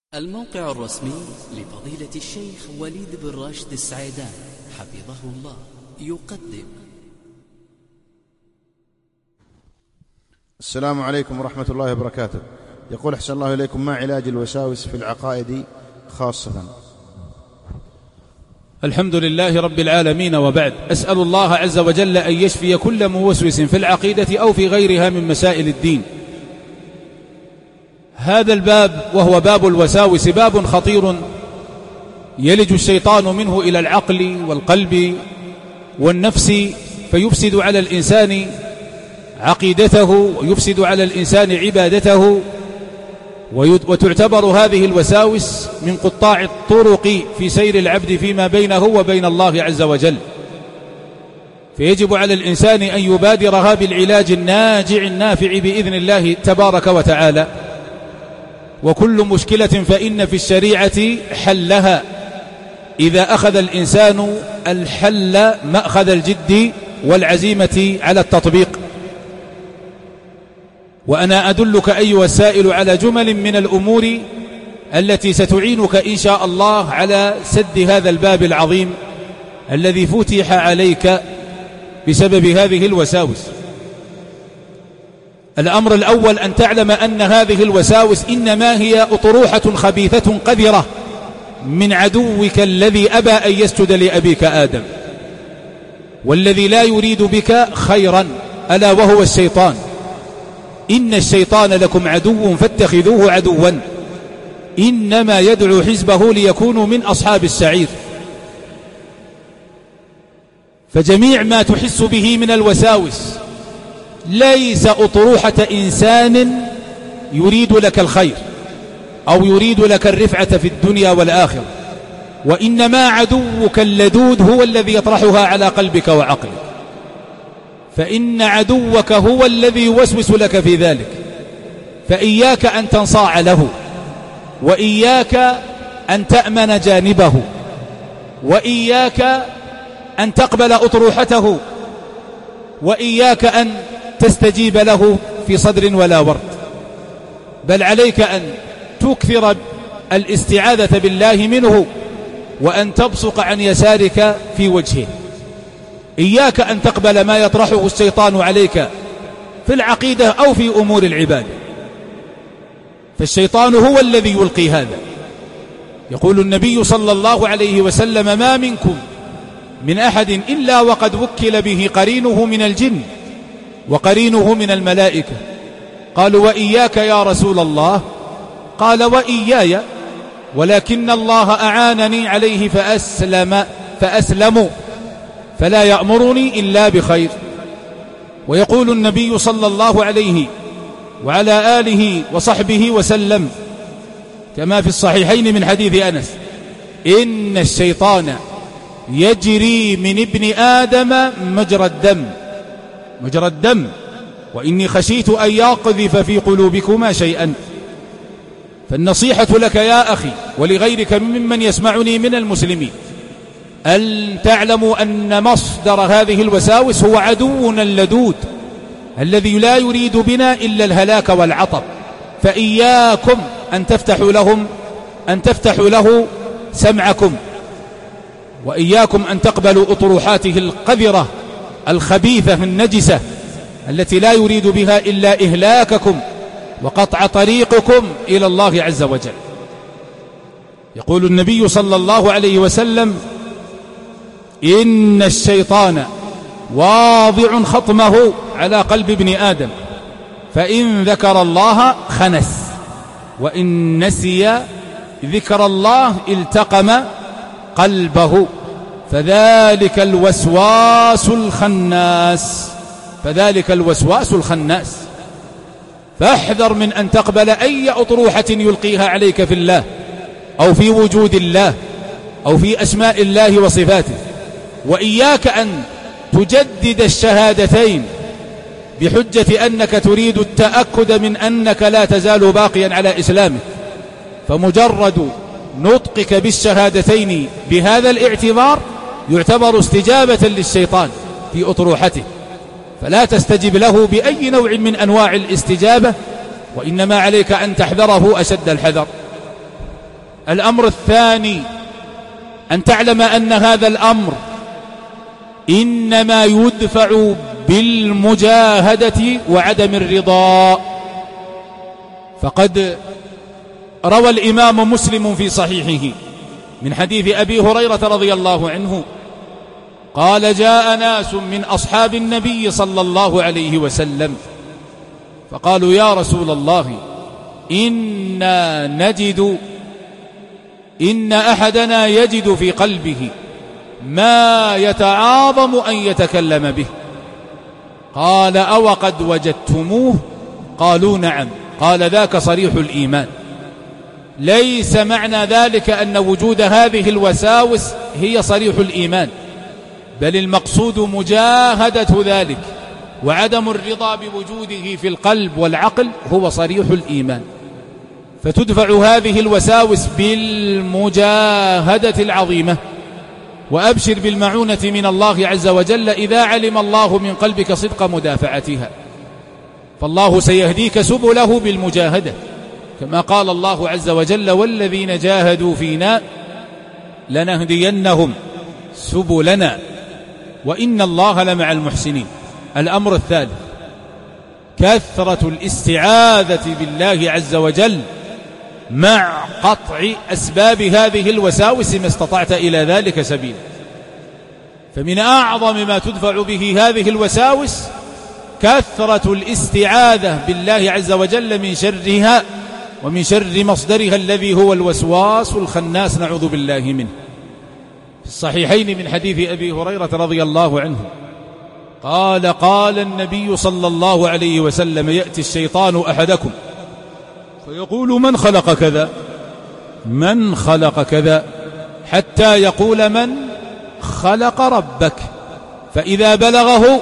الموقع الرسمي لفضيلة الشيخ وليد بن راشد السعيدان حفظه الله يقدم. السلام عليكم ورحمة الله وبركاته. يقول أحسن الله إليكم: ما علاج الوساوس في العقائد خاصة؟ الحمد لله رب العالمين، وبعد. أسأل الله عز وجل أن يشفي كل موسوس في العقيدة أو في غيرها من مسائل الدين. هذا الباب وهو باب الوساوس باب خطير يلج الشيطان منه إلى العقل والقلب والنفس، فيفسد على الإنسان عقيدته ويفسد على الإنسان عبادته، وتعتبر هذه الوساوس من قطاع الطرق في سير العبد فيما بينه وبين الله عز وجل، فيجب على الإنسان أن يبادرها بالعلاج الناجع النافع بإذن الله تبارك وتعالى. وكل مشكلة فإن في الشريعة حلها إذا أخذ الإنسان الحل مأخذ الجد والعزيمة على التطبيق. وأنا أدلك أيها السائل على جمل من الأمور التي ستعينك إن شاء الله على سد هذا الباب العظيم الذي فتح عليك بسبب هذه الوساوس. الأمر الأول أن تعلم أن هذه الوساوس إنما هي أطروحة خبيثة قذرة من عدوك الذي أبى أن يسجد لأبيك آدم، والذي لا يريد بك خيرا، ألا وهو الشيطان. إن الشيطان لكم عدو فاتخذوه عدوا، إنما يدعو حزبه ليكونوا من أصحاب السعير. فجميع ما تحس به من الوساوس ليس أطروحة إنسان يريد لك الخير أو يريد لك الرفعة في الدنيا والآخرة، وإنما عدوك اللدود هو الذي يطرحها على قلبك وعقلك، فإن عدوك هو الذي يوسوس لك في ذلك. فإياك أن تنصاع له، وإياك أن تأمن جانبه، وإياك أن تقبل أطروحته، وإياك أن تستجيب له في صدر ولا ورد، بل عليك أن تكثر الاستعاذة بالله منه، وأن تبصق عن يسارك في وجهه. إياك أن تقبل ما يطرحه الشيطان عليك في العقيدة أو في أمور العبادة، فالشيطان هو الذي يلقي هذا. يقول النبي صلى الله عليه وسلم: ما منكم من أحد إلا وقد وكل به قرينه من الجن وقرينه من الملائكة. قالوا: وإياك يا رسول الله؟ قال: وإياي، ولكن الله أعانني عليه فأسلم فلا يأمرني إلا بخير. ويقول النبي صلى الله عليه وعلى آله وصحبه وسلم كما في الصحيحين من حديث أنس: إن الشيطان يجري من ابن آدم مجرى الدم وإني خشيت أن يقذف في قلوبكما شيئا. فالنصيحة لك يا أخي ولغيرك ممن يسمعني من المسلمين أن تعلموا أن مصدر هذه الوساوس هو عدونا اللدود الذي لا يريد بنا إلا الهلاك والعطب. فإياكم أن تفتحوا له سمعكم، وإياكم أن تقبلوا أطروحاته القذرة الخبيثة النجسة التي لا يريد بها إلا إهلاككم وقطع طريقكم إلى الله عز وجل. يقول النبي صلى الله عليه وسلم: إن الشيطان واضع خطمه على قلب ابن آدم، فإن ذكر الله خنس، وإن نسي ذكر الله التقم قلبه، فذلك الوسواس الخناس. فاحذر من أن تقبل أي أطروحة يلقيها عليك في الله أو في وجود الله أو في أسماء الله وصفاته. وإياك أن تجدد الشهادتين بحجة أنك تريد التأكد من أنك لا تزال باقيا على إسلامك، فمجرد نطقك بالشهادتين بهذا الاعتبار يعتبر استجابة للشيطان في أطروحته، فلا تستجب له بأي نوع من أنواع الاستجابة، وإنما عليك أن تحذره أشد الحذر. الأمر الثاني أن تعلم أن هذا الأمر إنما يدفع بالمجاهدة وعدم الرضا. فقد روى الإمام مسلم في صحيحه من حديث أبي هريرة رضي الله عنه قال: جاء ناس من أصحاب النبي صلى الله عليه وسلم فقالوا: يا رسول الله، إن أحدنا يجد في قلبه ما يتعاظم أن يتكلم به. قال: أو قد وجدتموه؟ قالوا: نعم. قال: ذاك صريح الإيمان. ليس معنى ذلك أن وجود هذه الوساوس هي صريح الإيمان، بل المقصود مجاهدة ذلك، وعدم الرضا بوجوده في القلب والعقل هو صريح الإيمان. فتدفع هذه الوساوس بالمجاهدة العظيمة. وأبشر بالمعونة من الله عز وجل إذا علم الله من قلبك صدق مدافعتها، فالله سيهديك سبله بالمجاهدة، كما قال الله عز وجل: والذين جاهدوا فينا لنهدينهم سبلنا وإن الله لمع المحسنين. الأمر الثالث كثرة الاستعاذة بالله عز وجل مع قطع أسباب هذه الوساوس ما استطعت إلى ذلك سبيلا. فمن أعظم ما تدفع به هذه الوساوس كثرة الاستعاذة بالله عز وجل من شرها ومن شر مصدرها الذي هو الوسواس الخناس، نعوذ بالله منه. في الصحيحين من حديث أبي هريرة رضي الله عنه قال: قال النبي صلى الله عليه وسلم: يأتي الشيطان أحدكم فيقول: من خلق كذا، من خلق كذا، حتى يقول: من خلق ربك، فإذا بلغه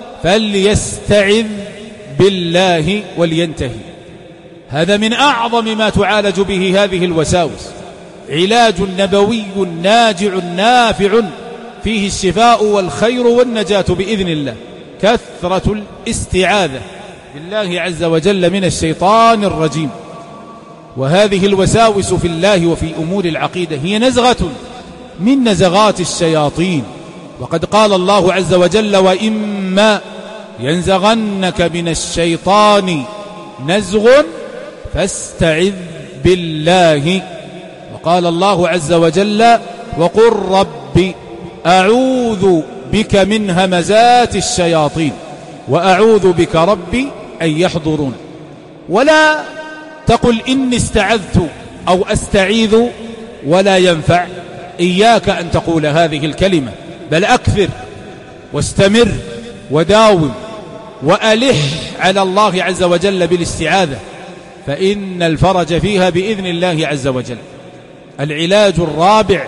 فليستعذ بالله ولينتهي. هذا من أعظم ما تعالج به هذه الوساوس، علاج نبوي ناجع نافع فيه الشفاء والخير والنجاة بإذن الله. كثرة الاستعاذة بالله عز وجل من الشيطان الرجيم. وهذه الوساوس في الله وفي أمور العقيدة هي نزغة من نزغات الشياطين، وقد قال الله عز وجل: وإما ينزغنك من الشيطان نزغ فاستعذ بالله. وقال الله عز وجل: وقل رب أعوذ بك من همزات الشياطين وأعوذ بك ربي أن يحضرون. ولا تقل إني استعذت أو أستعيذ ولا ينفع، إياك أن تقول هذه الكلمة، بل أكثر واستمر وداوم وألح على الله عز وجل بالاستعاذة، فإن الفرج فيها بإذن الله عز وجل. العلاج الرابع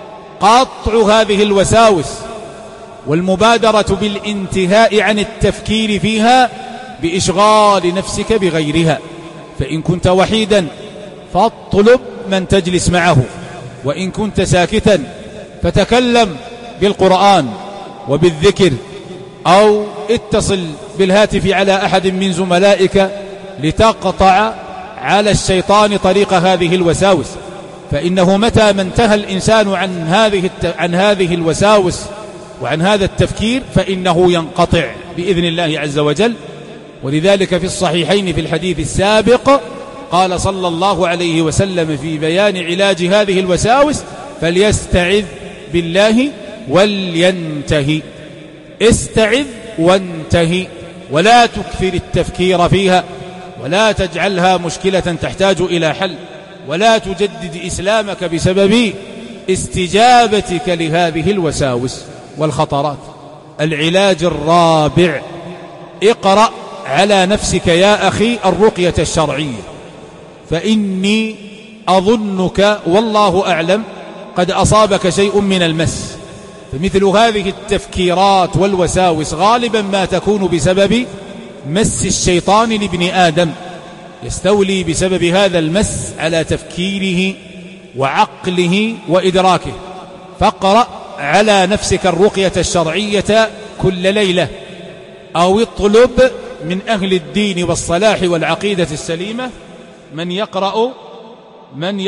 قطع هذه الوساوس والمبادرة بالانتهاء عن التفكير فيها بإشغال نفسك بغيرها. فإن كنت وحيدا فاطلب من تجلس معه، وإن كنت ساكتا فتكلم بالقرآن وبالذكر، أو اتصل بالهاتف على أحد من زملائك لتقطع على الشيطان طريق هذه الوساوس. فإنه متى ما انتهى الإنسان عن هذه الوساوس وعن هذا التفكير فإنه ينقطع بإذن الله عز وجل. ولذلك في الصحيحين في الحديث السابق قال صلى الله عليه وسلم في بيان علاج هذه الوساوس: فليستعذ بالله ولينتهي. استعذ وانتهي، ولا تكثر التفكير فيها، ولا تجعلها مشكلة تحتاج إلى حل، ولا تجدد إسلامك بسبب استجابتك لهذه الوساوس والخطرات. العلاج الرابع: اقرأ على نفسك يا أخي الرقية الشرعية، فإني أظنك والله أعلم قد أصابك شيء من المس. فمثل هذه التفكيرات والوساوس غالبا ما تكون بسبب مس الشيطان لابن آدم، يستولي بسبب هذا المس على تفكيره وعقله وإدراكه. فاقرأ على نفسك الرقية الشرعية كل ليلة، أو اطلب من أهل الدين والصلاح والعقيدة السليمة من يقرأ من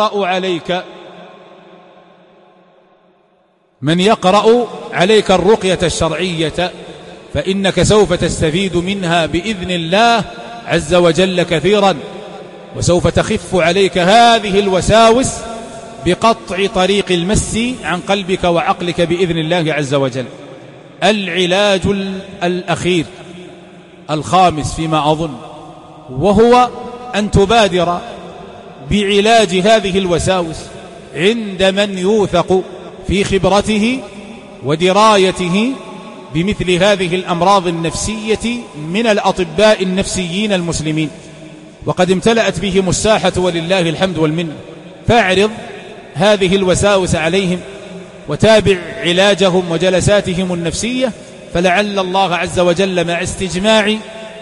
يقرأ عليك الرقية الشرعية، فإنك سوف تستفيد منها بإذن الله عز وجل كثيرا، وسوف تخف عليك هذه الوساوس بقطع طريق المس عن قلبك وعقلك بإذن الله عز وجل. العلاج الأخير الخامس فيما أظن، وهو أن تبادر بعلاج هذه الوساوس عند من يوثق في خبرته ودرايته بمثل هذه الأمراض النفسية من الأطباء النفسيين المسلمين، وقد امتلأت بهم الساحة ولله الحمد والمنة. فاعرض هذه الوساوس عليهم وتابع علاجهم وجلساتهم النفسية، فلعل الله عز وجل مع استجماع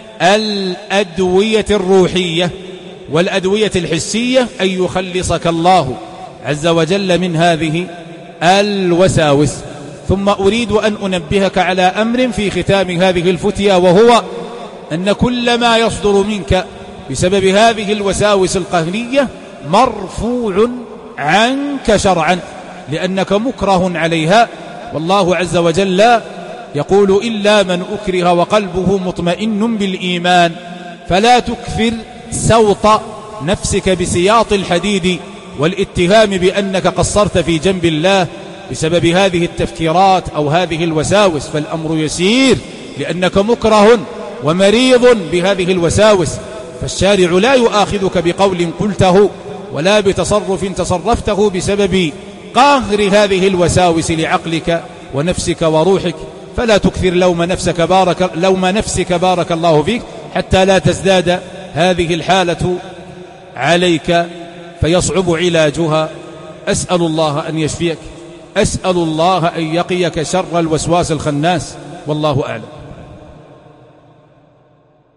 الأدوية الروحية والأدوية الحسية أن يخلصك الله عز وجل من هذه الوساوس. ثم أريد أن أنبهك على أمر في ختام هذه الفتية، وهو أن كل ما يصدر منك بسبب هذه الوساوس القهرية مرفوع عنك شرعا، لأنك مكره عليها، والله عز وجل يقول إلا من أكره وقلبه مطمئن بالإيمان. فلا تكثر سوط نفسك بسياط الحديد والاتهام بأنك قصرت في جنب الله بسبب هذه التفكيرات أو هذه الوساوس، فالأمر يسير لأنك مكره ومريض بهذه الوساوس، فالشارع لا يؤاخذك بقول قلته ولا بتصرف تصرفته بسبب قهر هذه الوساوس لعقلك ونفسك وروحك. فلا تكثر لوم نفسك بارك الله فيك حتى لا تزداد هذه الحالة عليك فيصعب علاجها. أسأل الله أن يشفيك، أسأل الله أن يقيك شر الوسواس الخناس، والله أعلم.